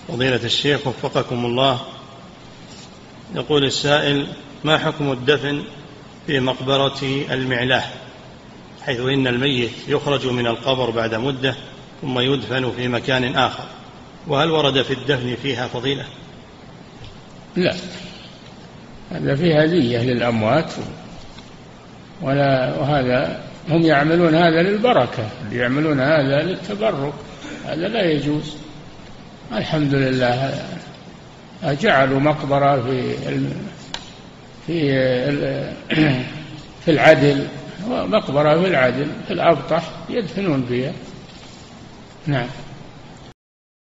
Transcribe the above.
فضيلة الشيخ وفقكم الله، يقول السائل: ما حكم الدفن في مقبرة المعلاه، حيث إن الميت يخرج من القبر بعد مدة ثم يدفن في مكان آخر، وهل ورد في الدفن فيها فضيلة؟ لا، هذا فيه هدية للأموات، وهذا هم يعملون هذا للبركة، يعملون هذا للتبرك، هذا لا يجوز. الحمد لله جعلوا مقبرة في العدل، مقبرة في العدل في الأبطح يدفنون فيها. نعم.